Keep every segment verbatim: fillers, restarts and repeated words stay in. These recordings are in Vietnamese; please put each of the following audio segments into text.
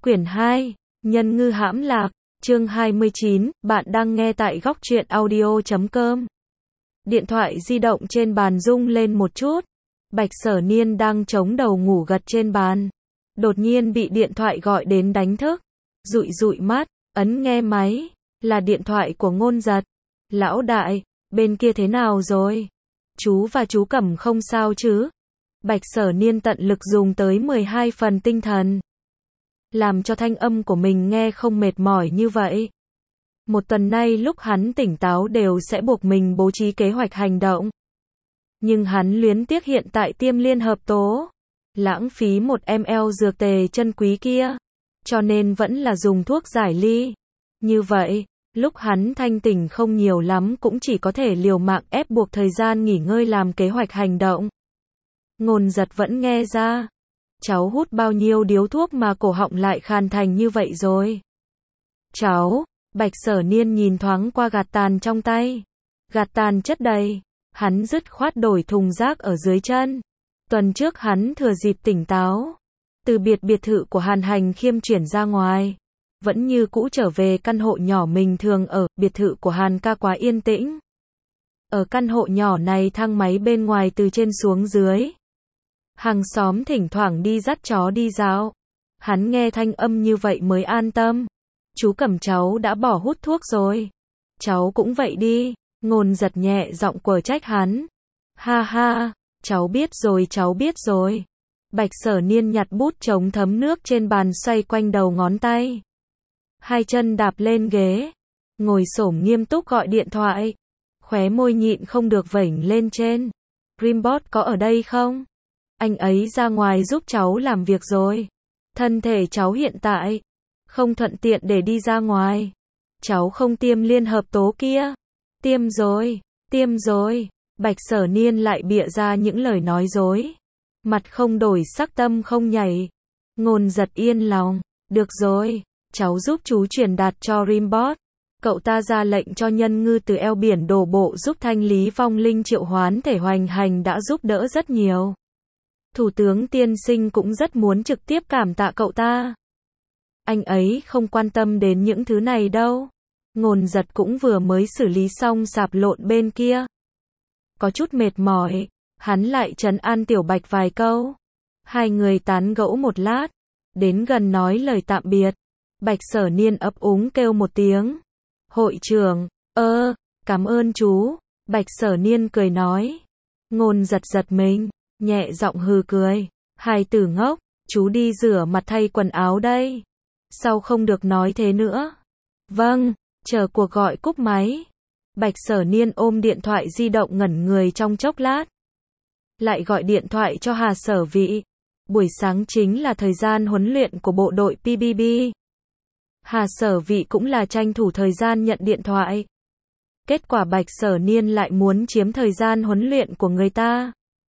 Quyển hai, Nhân ngư hãm lạc, chương hai mươi chín, bạn đang nghe tại góc truyện audio chấm com. Điện thoại di động trên bàn rung lên một chút. Bạch Sở Niên đang chống đầu ngủ gật trên bàn. Đột nhiên bị điện thoại gọi đến đánh thức. Dụi dụi mắt, ấn nghe máy. Là điện thoại của Ngôn Giật. Lão đại, bên kia thế nào rồi? Chú và chú Cẩm không sao chứ? Bạch Sở Niên tận lực dùng tới mười hai phần tinh thần, làm cho thanh âm của mình nghe không mệt mỏi như vậy. Một tuần nay lúc hắn tỉnh táo đều sẽ buộc mình bố trí kế hoạch hành động. Nhưng hắn luyến tiếc hiện tại tiêm liên hợp tố, lãng phí một ml dược tề chân quý kia, cho nên vẫn là dùng thuốc giải ly. Như vậy, lúc hắn thanh tỉnh không nhiều lắm cũng chỉ có thể liều mạng ép buộc thời gian nghỉ ngơi làm kế hoạch hành động. Ngôn Giật vẫn nghe ra. Cháu hút bao nhiêu điếu thuốc mà cổ họng lại khàn thành như vậy rồi? Cháu, Bạch Sở Niên nhìn thoáng qua gạt tàn trong tay. Gạt tàn chất đầy, hắn dứt khoát đổi thùng rác ở dưới chân. Tuần trước hắn thừa dịp tỉnh táo, từ biệt biệt thự của Hàn Hành Khiêm chuyển ra ngoài. Vẫn như cũ trở về căn hộ nhỏ mình thường ở, biệt thự của Hàn ca quá yên tĩnh. Ở căn hộ nhỏ này thang máy bên ngoài từ trên xuống dưới. Hàng xóm thỉnh thoảng đi dắt chó đi dạo. Hắn nghe thanh âm như vậy mới an tâm. Chú Cẩm cháu đã bỏ hút thuốc rồi. Cháu cũng vậy đi. Ngôn Giật nhẹ giọng quở trách hắn. Ha ha, cháu biết rồi cháu biết rồi. Bạch Sở Niên nhặt bút chống thấm nước trên bàn xoay quanh đầu ngón tay. Hai chân đạp lên ghế. Ngồi xổm nghiêm túc gọi điện thoại. Khóe môi nhịn không được vểnh lên trên. Rimbot có ở đây không? Anh ấy ra ngoài giúp cháu làm việc rồi. Thân thể cháu hiện tại không thuận tiện để đi ra ngoài. Cháu không tiêm liên hợp tố kia. Tiêm rồi, tiêm rồi. Bạch Sở Niên lại bịa ra những lời nói dối. Mặt không đổi sắc tâm không nhảy. Ngôn Giật yên lòng. Được rồi, cháu giúp chú truyền đạt cho Rimbot. Cậu ta ra lệnh cho nhân ngư từ eo biển đổ bộ giúp thanh lý vong linh triệu hoán thể hoành hành đã giúp đỡ rất nhiều. Thủ tướng tiên sinh cũng rất muốn trực tiếp cảm tạ cậu ta. Anh ấy không quan tâm đến những thứ này đâu. Ngôn Giật cũng vừa mới xử lý xong sạp lộn bên kia. Có chút mệt mỏi, hắn lại trấn an Tiểu Bạch vài câu. Hai người tán gẫu một lát, đến gần nói lời tạm biệt. Bạch Sở Niên ấp úng kêu một tiếng. Hội trưởng, ơ, cảm ơn chú. Bạch Sở Niên cười nói. Ngôn Giật giật mình, nhẹ giọng hừ cười. Hai tử ngốc, chú đi rửa mặt thay quần áo đây. Sau không được nói thế nữa. Vâng, chờ cuộc gọi cúp máy. Bạch Sở Niên ôm điện thoại di động ngẩn người trong chốc lát. Lại gọi điện thoại cho Hà Sở Vị. Buổi sáng chính là thời gian huấn luyện của bộ đội pê bê bê. Hà Sở Vị cũng là tranh thủ thời gian nhận điện thoại. Kết quả Bạch Sở Niên lại muốn chiếm thời gian huấn luyện của người ta.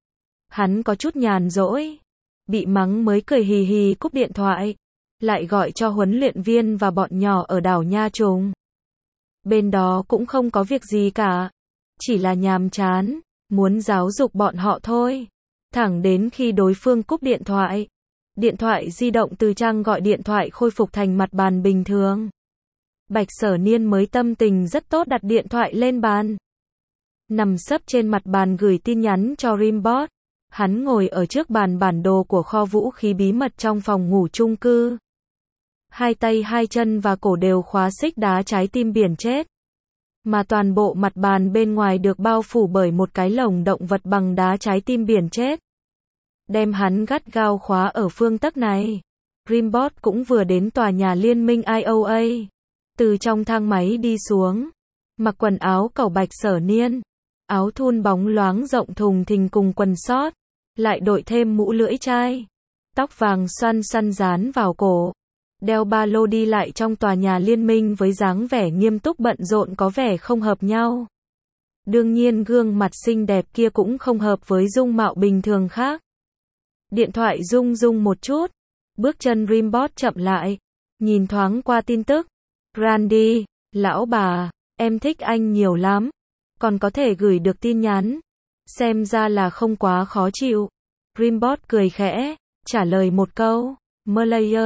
Hắn có chút nhàn rỗi. Bị mắng mới cười hì hì cúp điện thoại. Lại gọi cho huấn luyện viên và bọn nhỏ ở đảo Nha Trùng. Bên đó cũng không có việc gì cả. Chỉ là nhàm chán. Muốn giáo dục bọn họ thôi. Thẳng đến khi đối phương cúp điện thoại. Điện thoại di động từ trang gọi điện thoại khôi phục thành mặt bàn bình thường. Bạch Sở Niên mới tâm tình rất tốt đặt điện thoại lên bàn. Nằm sấp trên mặt bàn gửi tin nhắn cho Rimbot. Hắn ngồi ở trước bàn bản đồ của kho vũ khí bí mật trong phòng ngủ chung cư. Hai tay hai chân và cổ đều khóa xích đá trái tim biển chết. Mà toàn bộ mặt bàn bên ngoài được bao phủ bởi một cái lồng động vật bằng đá trái tim biển chết. Đem hắn gắt gao khóa ở phương tấc này. Rimbot cũng vừa đến tòa nhà liên minh i o a. Từ trong thang máy đi xuống. Mặc quần áo cẩu Bạch Sở Niên. Áo thun bóng loáng rộng thùng thình cùng quần sót. Lại đội thêm mũ lưỡi chai. Tóc vàng xoăn xoăn dán vào cổ. Đeo ba lô đi lại trong tòa nhà liên minh với dáng vẻ nghiêm túc bận rộn có vẻ không hợp nhau. Đương nhiên gương mặt xinh đẹp kia cũng không hợp với dung mạo bình thường khác. Điện thoại rung rung một chút. Bước chân Rimbot chậm lại. Nhìn thoáng qua tin tức. Randy, lão bà, em thích anh nhiều lắm. Còn có thể gửi được tin nhắn. Xem ra là không quá khó chịu. Rimbot cười khẽ, trả lời một câu. Malayer,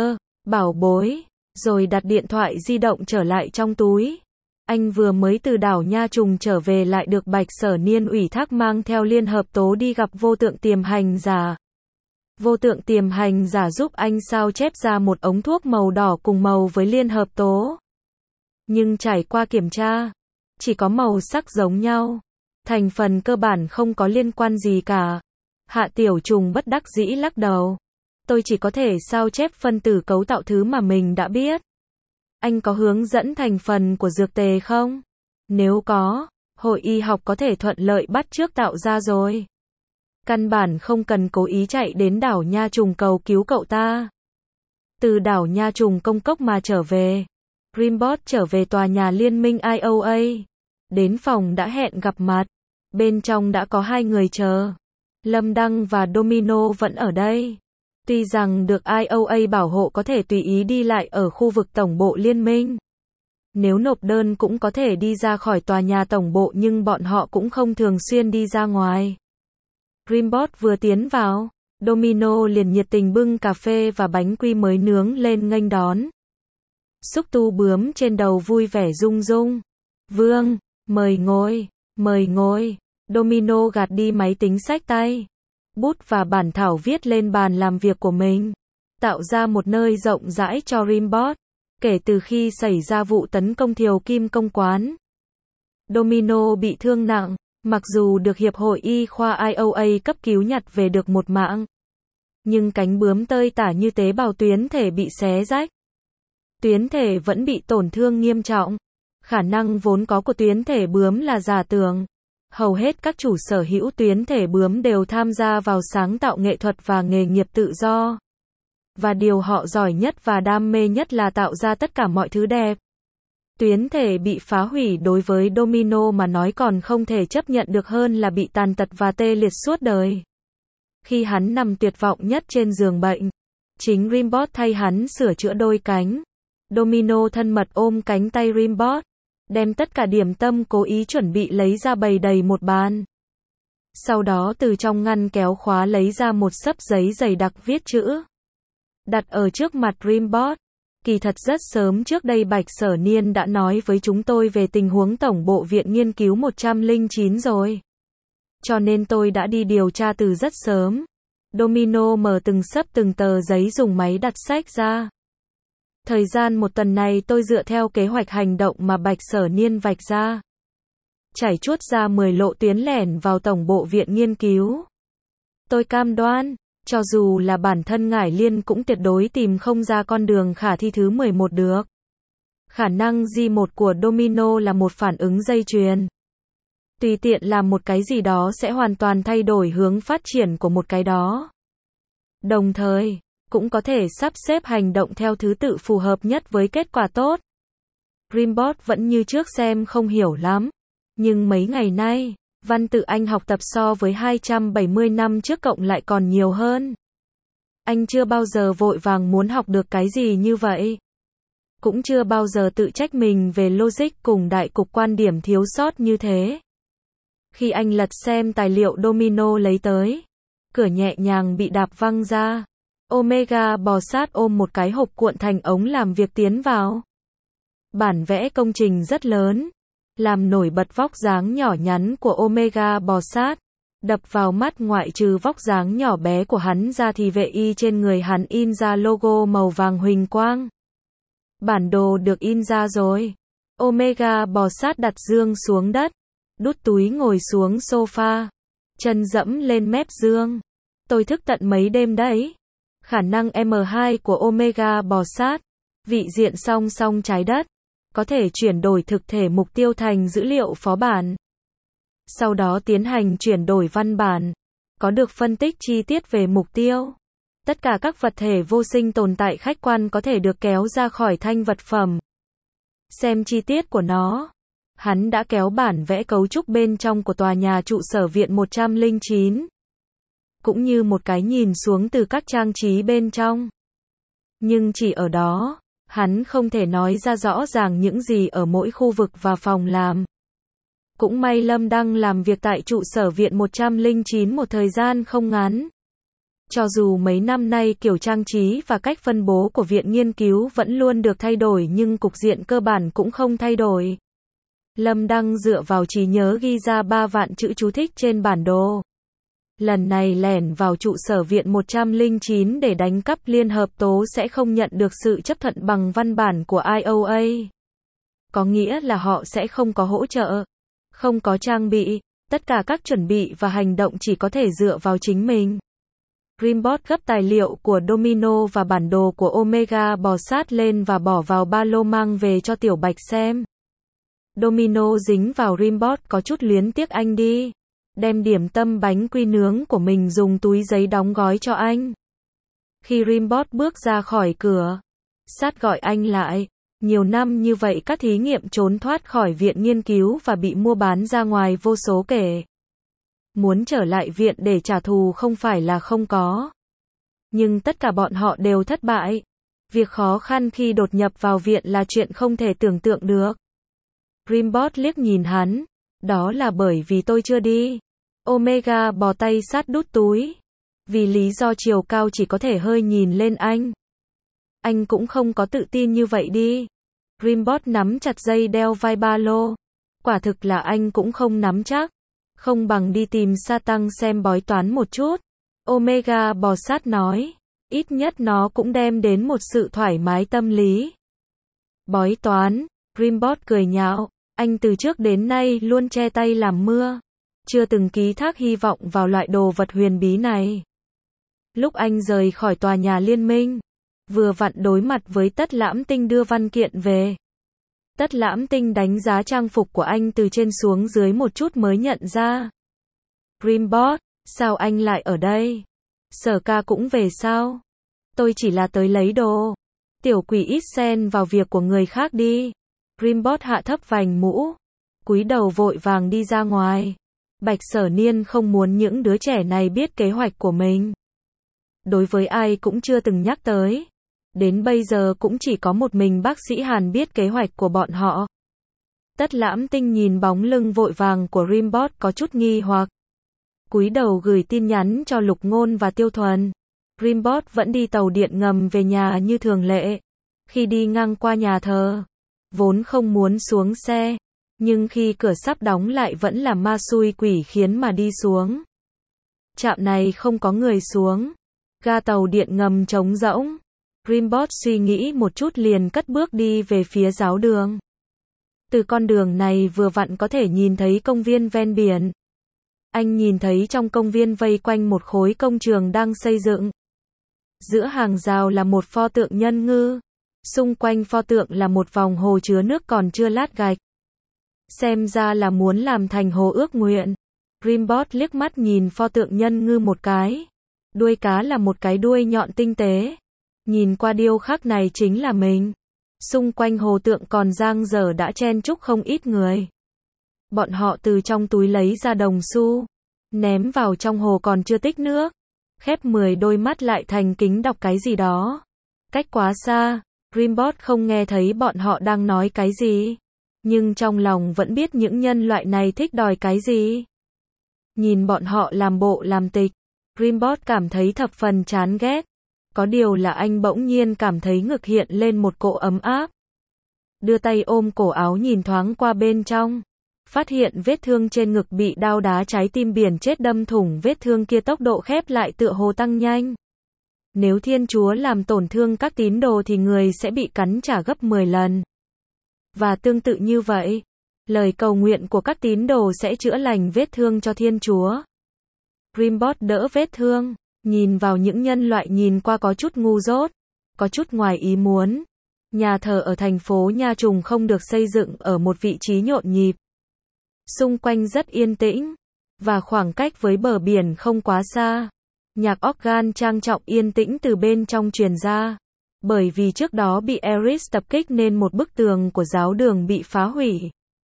Bảo bối. Rồi đặt điện thoại di động trở lại trong túi. Anh vừa mới từ đảo Nha Trùng trở về lại được Bạch Sở Niên ủy thác mang theo Liên Hợp Tố đi gặp vô tượng tiềm hành giả. Vô tượng tiềm hành giả giúp anh sao chép ra một ống thuốc màu đỏ cùng màu với Liên Hợp Tố. Nhưng trải qua kiểm tra, chỉ có màu sắc giống nhau. Thành phần cơ bản không có liên quan gì cả. Hạ Tiểu Trùng bất đắc dĩ lắc đầu. Tôi chỉ có thể sao chép phân tử cấu tạo thứ mà mình đã biết. Anh có hướng dẫn thành phần của dược tề không? Nếu có, hội y học có thể thuận lợi bắt chước tạo ra rồi. Căn bản không cần cố ý chạy đến đảo Nha Trùng cầu cứu cậu ta. Từ đảo Nha Trùng công cốc mà trở về. Rimbot trở về tòa nhà liên minh I O A. Đến phòng đã hẹn gặp mặt. Bên trong đã có hai người chờ. Lâm Đăng và Domino vẫn ở đây. Tuy rằng được I O A bảo hộ có thể tùy ý đi lại ở khu vực tổng bộ liên minh. Nếu nộp đơn cũng có thể đi ra khỏi tòa nhà tổng bộ nhưng bọn họ cũng không thường xuyên đi ra ngoài. Rimbot vừa tiến vào, Domino liền nhiệt tình bưng cà phê và bánh quy mới nướng lên nghênh đón. Xúc tu bướm trên đầu vui vẻ rung rung. Vương, mời ngồi, mời ngồi. Domino gạt đi máy tính xách tay. Bút và bản thảo viết lên bàn làm việc của mình. Tạo ra một nơi rộng rãi cho Rimbot. Kể từ khi xảy ra vụ tấn công Thiều Kim công quán, Domino bị thương nặng. Mặc dù được Hiệp hội Y khoa I O A cấp cứu nhặt về được một mạng. Nhưng cánh bướm tơi tả như tế bào tuyến thể bị xé rách. Tuyến thể vẫn bị tổn thương nghiêm trọng. Khả năng vốn có của tuyến thể bướm là giả tưởng. Hầu hết các chủ sở hữu tuyến thể bướm đều tham gia vào sáng tạo nghệ thuật và nghề nghiệp tự do. Và điều họ giỏi nhất và đam mê nhất là tạo ra tất cả mọi thứ đẹp. Tuyến thể bị phá hủy đối với Domino mà nói còn không thể chấp nhận được hơn là bị tàn tật và tê liệt suốt đời. Khi hắn nằm tuyệt vọng nhất trên giường bệnh, chính Rimbot thay hắn sửa chữa đôi cánh. Domino thân mật ôm cánh tay Rimbot, đem tất cả điểm tâm cố ý chuẩn bị lấy ra bày đầy một bàn. Sau đó từ trong ngăn kéo khóa lấy ra một xấp giấy dày đặc viết chữ. Đặt ở trước mặt Rimbot. Kỳ thật rất sớm trước đây Bạch Sở Niên đã nói với chúng tôi về tình huống Tổng bộ Viện Nghiên cứu một trăm lẻ chín rồi. Cho nên tôi đã đi điều tra từ rất sớm. Domino mở từng xấp từng tờ giấy dùng máy đặt sách ra. Thời gian một tuần này tôi dựa theo kế hoạch hành động mà Bạch Sở Niên vạch ra. Chảy chuốt ra mười lộ tuyến lẻn vào Tổng bộ Viện Nghiên cứu. Tôi cam đoan. Cho dù là bản thân Ngải Liên cũng tuyệt đối tìm không ra con đường khả thi thứ mười một được. Khả năng G một của Domino là một phản ứng dây chuyền. Tùy tiện làm một cái gì đó sẽ hoàn toàn thay đổi hướng phát triển của một cái đó. Đồng thời, cũng có thể sắp xếp hành động theo thứ tự phù hợp nhất với kết quả tốt. Rimbot vẫn như trước xem không hiểu lắm. Nhưng mấy ngày nay, văn tự anh học tập so với hai trăm bảy mươi năm trước cộng lại còn nhiều hơn. Anh chưa bao giờ vội vàng muốn học được cái gì như vậy. Cũng chưa bao giờ tự trách mình về logic cùng đại cục quan điểm thiếu sót như thế. Khi anh lật xem tài liệu Domino lấy tới, cửa nhẹ nhàng bị đạp văng ra. Omega bò sát ôm một cái hộp cuộn thành ống làm việc tiến vào. Bản vẽ công trình rất lớn. Làm nổi bật vóc dáng nhỏ nhắn của Omega bò sát. Đập vào mắt ngoại trừ vóc dáng nhỏ bé của hắn ra thì vệ y trên người hắn in ra logo màu vàng huỳnh quang. Bản đồ được in ra rồi. Omega bò sát đặt dương xuống đất. Đút túi ngồi xuống sofa. Chân dẫm lên mép dương. Tôi thức tận mấy đêm đấy. Khả năng M hai của Omega bò sát. Vị diện song song trái đất. Có thể chuyển đổi thực thể mục tiêu thành dữ liệu phó bản. Sau đó tiến hành chuyển đổi văn bản. Có được phân tích chi tiết về mục tiêu. Tất cả các vật thể vô sinh tồn tại khách quan có thể được kéo ra khỏi thanh vật phẩm. Xem chi tiết của nó. Hắn đã kéo bản vẽ cấu trúc bên trong của tòa nhà trụ sở viện một trăm lẻ chín. Cũng như một cái nhìn xuống từ các trang trí bên trong. Nhưng chỉ ở đó, hắn không thể nói ra rõ ràng những gì ở mỗi khu vực và phòng làm. Cũng may Lâm Đăng làm việc tại trụ sở viện một trăm lẻ chín một thời gian không ngắn. Cho dù mấy năm nay kiểu trang trí và cách phân bố của viện nghiên cứu vẫn luôn được thay đổi nhưng cục diện cơ bản cũng không thay đổi. Lâm Đăng dựa vào trí nhớ ghi ra ba vạn chữ chú thích trên bản đồ. Lần này lẻn vào trụ sở viện một trăm lẻ chín để đánh cắp liên hợp tố sẽ không nhận được sự chấp thuận bằng văn bản của i o a. Có nghĩa là họ sẽ không có hỗ trợ, không có trang bị, tất cả các chuẩn bị và hành động chỉ có thể dựa vào chính mình. Rimbot gấp tài liệu của Domino và bản đồ của Omega bò sát lên và bỏ vào ba lô mang về cho Tiểu Bạch xem. Domino dính vào Rimbot có chút luyến tiếc anh đi. Đem điểm tâm bánh quy nướng của mình dùng túi giấy đóng gói cho anh. Khi Rimbot bước ra khỏi cửa, Sát gọi anh lại. Nhiều năm như vậy các thí nghiệm trốn thoát khỏi viện nghiên cứu và bị mua bán ra ngoài vô số kể. Muốn trở lại viện để trả thù không phải là không có. Nhưng tất cả bọn họ đều thất bại. Việc khó khăn khi đột nhập vào viện là chuyện không thể tưởng tượng được. Rimbot liếc nhìn hắn. Đó là bởi vì tôi chưa đi. Omega bò tay sát đút túi. Vì lý do chiều cao chỉ có thể hơi nhìn lên anh. Anh cũng không có tự tin như vậy đi. Rimbot nắm chặt dây đeo vai ba lô. Quả thực là anh cũng không nắm chắc. Không bằng đi tìm sa tăng xem bói toán một chút. Omega bò sát nói. Ít nhất nó cũng đem đến một sự thoải mái tâm lý. Bói toán. Rimbot cười nhạo. Anh từ trước đến nay luôn che tay làm mưa. Chưa từng ký thác hy vọng vào loại đồ vật huyền bí này. Lúc anh rời khỏi tòa nhà liên minh, vừa vặn đối mặt với Tất Lãm Tinh đưa văn kiện về. Tất Lãm Tinh đánh giá trang phục của anh từ trên xuống dưới một chút mới nhận ra. Rimbot, sao anh lại ở đây? Sở ca cũng về sao? Tôi chỉ là tới lấy đồ. Tiểu quỷ ít xen vào việc của người khác đi. Rimbot hạ thấp vành mũ, cúi đầu vội vàng đi ra ngoài. Bạch Sở Niên không muốn những đứa trẻ này biết kế hoạch của mình. Đối với ai cũng chưa từng nhắc tới. Đến bây giờ cũng chỉ có một mình bác sĩ Hàn biết kế hoạch của bọn họ. Tất Lãm Tinh nhìn bóng lưng vội vàng của Rimbot có chút nghi hoặc. Cúi đầu gửi tin nhắn cho Lục Ngôn và Tiêu Thuần. Rimbot vẫn đi tàu điện ngầm về nhà như thường lệ. Khi đi ngang qua nhà thờ, vốn không muốn xuống xe, nhưng khi cửa sắp đóng lại vẫn là ma xui quỷ khiến mà đi xuống. Trạm này không có người xuống. Ga tàu điện ngầm trống rỗng. Rimbot suy nghĩ một chút liền cất bước đi về phía giáo đường. Từ con đường này vừa vặn có thể nhìn thấy công viên ven biển. Anh nhìn thấy trong công viên vây quanh một khối công trường đang xây dựng. Giữa hàng rào là một pho tượng nhân ngư. Xung quanh pho tượng là một vòng hồ chứa nước còn chưa lát gạch. Xem ra là muốn làm thành hồ ước nguyện. Rimbot liếc mắt nhìn pho tượng nhân ngư một cái. Đuôi cá là một cái đuôi nhọn tinh tế. Nhìn qua điêu khắc này chính là mình. Xung quanh hồ tượng còn giang dở đã chen chúc không ít người. Bọn họ từ trong túi lấy ra đồng xu, ném vào trong hồ còn chưa tích nước. Khép mười đôi mắt lại thành kính đọc cái gì đó. Cách quá xa, Rimbot không nghe thấy bọn họ đang nói cái gì. Nhưng trong lòng vẫn biết những nhân loại này thích đòi cái gì. Nhìn bọn họ làm bộ làm tịch, Rimbot cảm thấy thập phần chán ghét. Có điều là anh bỗng nhiên cảm thấy ngực hiện lên một cỗ ấm áp. Đưa tay ôm cổ áo nhìn thoáng qua bên trong. Phát hiện vết thương trên ngực bị đao đá trái tim biển chết đâm thủng, vết thương kia tốc độ khép lại tựa hồ tăng nhanh. Nếu Thiên Chúa làm tổn thương các tín đồ thì người sẽ bị cắn trả gấp mười lần. Và tương tự như vậy, lời cầu nguyện của các tín đồ sẽ chữa lành vết thương cho Thiên Chúa. Rimbot đỡ vết thương, nhìn vào những nhân loại nhìn qua có chút ngu dốt, có chút ngoài ý muốn. Nhà thờ ở thành phố Nha Trùng không được xây dựng ở một vị trí nhộn nhịp. Xung quanh rất yên tĩnh, và khoảng cách với bờ biển không quá xa. Nhạc organ trang trọng yên tĩnh từ bên trong truyền ra. Bởi vì trước đó bị Eris tập kích nên một bức tường của giáo đường bị phá hủy.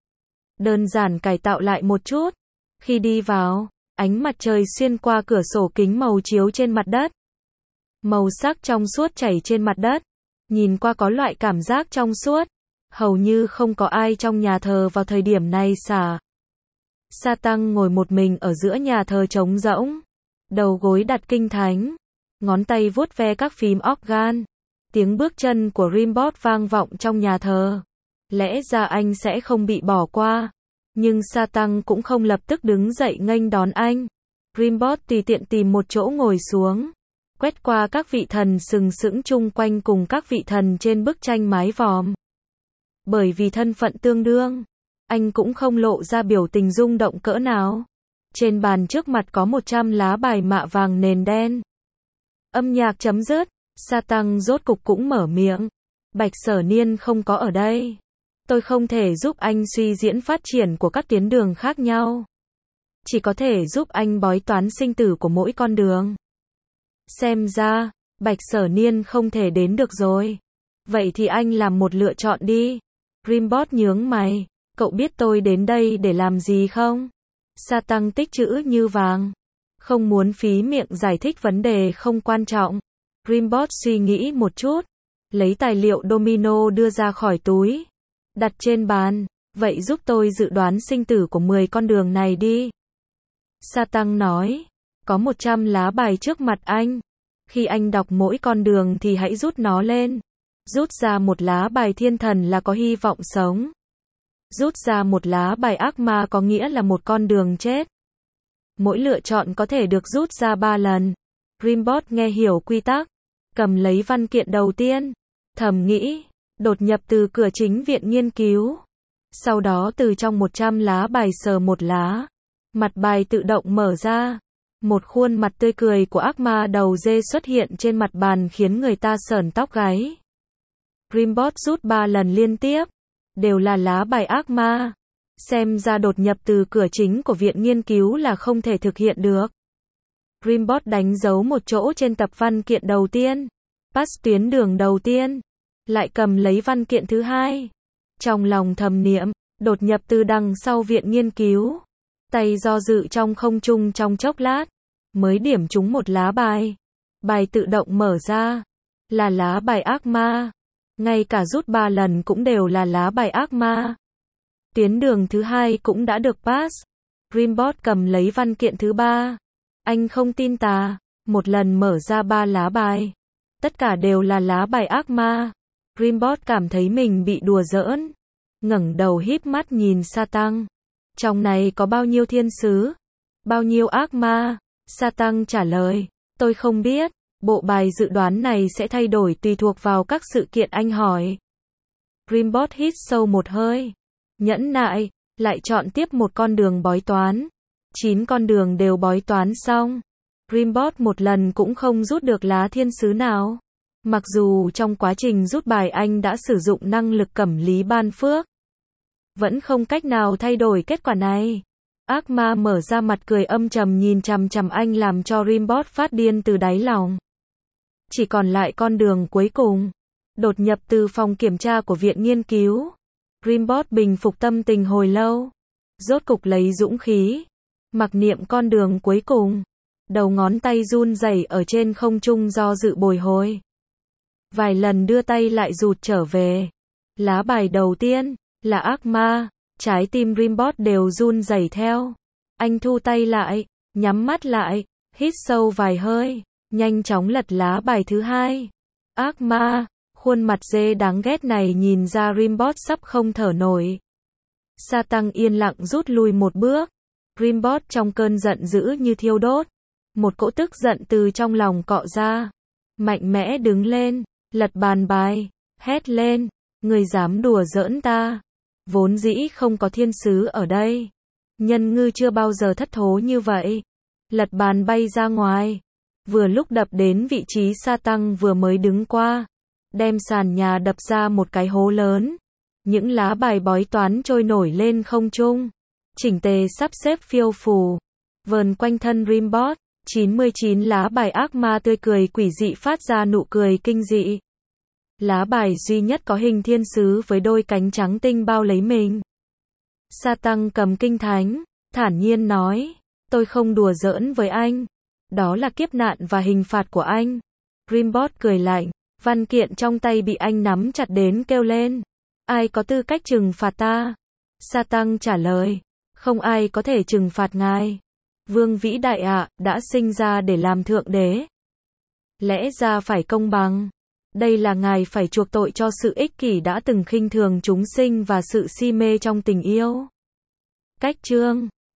Đơn giản cải tạo lại một chút. Khi đi vào, ánh mặt trời xuyên qua cửa sổ kính màu chiếu trên mặt đất. Màu sắc trong suốt chảy trên mặt đất. Nhìn qua có loại cảm giác trong suốt. Hầu như không có ai trong nhà thờ vào thời điểm này xả. Sa tăng ngồi một mình ở giữa nhà thờ trống rỗng. Đầu gối đặt kinh thánh. ngón tay vuốt ve các phím organ. Tiếng bước chân của Rimbot vang vọng trong nhà thờ. Lẽ ra anh sẽ không bị bỏ qua. Nhưng Satan cũng không lập tức đứng dậy nghênh đón anh. Rimbot tùy tiện tìm một chỗ ngồi xuống. Quét qua các vị thần sừng sững chung quanh cùng các vị thần trên bức tranh mái vòm. Bởi vì thân phận tương đương, anh cũng không lộ ra biểu tình rung động cỡ nào. Trên bàn trước mặt có một trăm lá bài mạ vàng nền đen. Âm nhạc chấm dứt, Satan rốt cục cũng mở miệng. Bạch Sở Niên không có ở đây. Tôi không thể giúp anh suy diễn phát triển của các tuyến đường khác nhau. Chỉ có thể giúp anh bói toán sinh tử của mỗi con đường. Xem ra, Bạch Sở Niên không thể đến được rồi. Vậy thì anh làm một lựa chọn đi. Rimbot nhướng mày. Cậu biết tôi đến đây để làm gì không? Satan tích chữ như vàng. Không muốn phí miệng giải thích vấn đề không quan trọng. Rimbot suy nghĩ một chút. Lấy tài liệu domino đưa ra khỏi túi. Đặt trên bàn. Vậy giúp tôi dự đoán sinh tử của mười con đường này đi. Satan nói. Có một trăm lá bài trước mặt anh. Khi anh đọc mỗi con đường thì hãy rút nó lên. Rút ra một lá bài thiên thần là có hy vọng sống. Rút ra một lá bài ác ma có nghĩa là một con đường chết. Mỗi lựa chọn có thể được rút ra ba lần. Rimbot nghe hiểu quy tắc. Cầm lấy văn kiện đầu tiên. Thầm nghĩ. Đột nhập từ cửa chính viện nghiên cứu. Sau đó từ trong một trăm lá bài sờ một lá. Mặt bài tự động mở ra. Một khuôn mặt tươi cười của ác ma đầu dê xuất hiện trên mặt bàn khiến người ta sởn tóc gáy. Rimbot rút ba lần liên tiếp. Đều là lá bài ác ma. Xem ra đột nhập từ cửa chính của viện nghiên cứu là không thể thực hiện được. Rimbot đánh dấu một chỗ trên tập văn kiện đầu tiên. Pass tuyến đường đầu tiên. Lại cầm lấy văn kiện thứ hai. Trong lòng thầm niệm, đột nhập từ đằng sau viện nghiên cứu. Tay do dự trong không trung trong chốc lát. Mới điểm trúng một lá bài. Bài tự động mở ra. Là lá bài ác ma. Ngay cả rút ba lần cũng đều là lá bài ác ma. Tuyến đường thứ hai cũng đã được pass. Rimbot cầm lấy văn kiện thứ ba. Anh không tin tà. Một lần mở ra ba lá bài. Tất cả đều là lá bài ác ma. Rimbot cảm thấy mình bị đùa giỡn. Ngẩng đầu híp mắt nhìn Satan. Trong này có bao nhiêu thiên sứ? Bao nhiêu ác ma? Satan trả lời. Tôi không biết. Bộ bài dự đoán này sẽ thay đổi tùy thuộc vào các sự kiện anh hỏi. Rimbot hít sâu một hơi. Nhẫn nại. Lại chọn tiếp một con đường bói toán. Chín con đường đều bói toán xong. Rimbot một lần cũng không rút được lá thiên sứ nào. Mặc dù trong quá trình rút bài anh đã sử dụng năng lực cẩm lý ban phước. Vẫn không cách nào thay đổi kết quả này. Ác ma mở ra mặt cười âm trầm nhìn chằm chằm anh làm cho Rimbot phát điên từ đáy lòng. Chỉ còn lại con đường cuối cùng. Đột nhập từ phòng kiểm tra của viện nghiên cứu. Rimbot bình phục tâm tình hồi lâu. Rốt cục lấy dũng khí. Mặc niệm con đường cuối cùng. Đầu ngón tay run rẩy ở trên không trung do dự bồi hồi. Vài lần đưa tay lại rụt trở về. Lá bài đầu tiên là ác ma. Trái tim Rimbot đều run rẩy theo. Anh thu tay lại, nhắm mắt lại, hít sâu vài hơi, nhanh chóng lật lá bài thứ hai. Ác ma, khuôn mặt dê đáng ghét này nhìn ra Rimbot sắp không thở nổi. Satan yên lặng rút lui một bước. Rimbot trong cơn giận dữ như thiêu đốt. Một cỗ tức giận từ trong lòng cọ ra. Mạnh mẽ đứng lên, lật bàn bài, hét lên, người dám đùa giỡn ta. Vốn dĩ không có thiên sứ ở đây. Nhân ngư chưa bao giờ thất thố như vậy. Lật bàn bay ra ngoài. Vừa lúc đập đến vị trí Satan vừa mới đứng qua. Đem sàn nhà đập ra một cái hố lớn. Những lá bài bói toán trôi nổi lên không trung. Chỉnh tề sắp xếp phiêu phù. Vờn quanh thân Rimbot. chín mươi chín lá bài ác ma tươi cười quỷ dị phát ra nụ cười kinh dị. Lá bài duy nhất có hình thiên sứ với đôi cánh trắng tinh bao lấy mình. Satan cầm kinh thánh, thản nhiên nói, tôi không đùa giỡn với anh. Đó là kiếp nạn và hình phạt của anh. Rimbot cười lạnh, văn kiện trong tay bị anh nắm chặt đến kêu lên. Ai có tư cách trừng phạt ta? Satan trả lời, không ai có thể trừng phạt ngài. Vương vĩ đại ạ, đã sinh ra để làm thượng đế. Lẽ ra phải công bằng. Đây là Ngài phải chuộc tội cho sự ích kỷ đã từng khinh thường chúng sinh và sự si mê trong tình yêu. Cách chương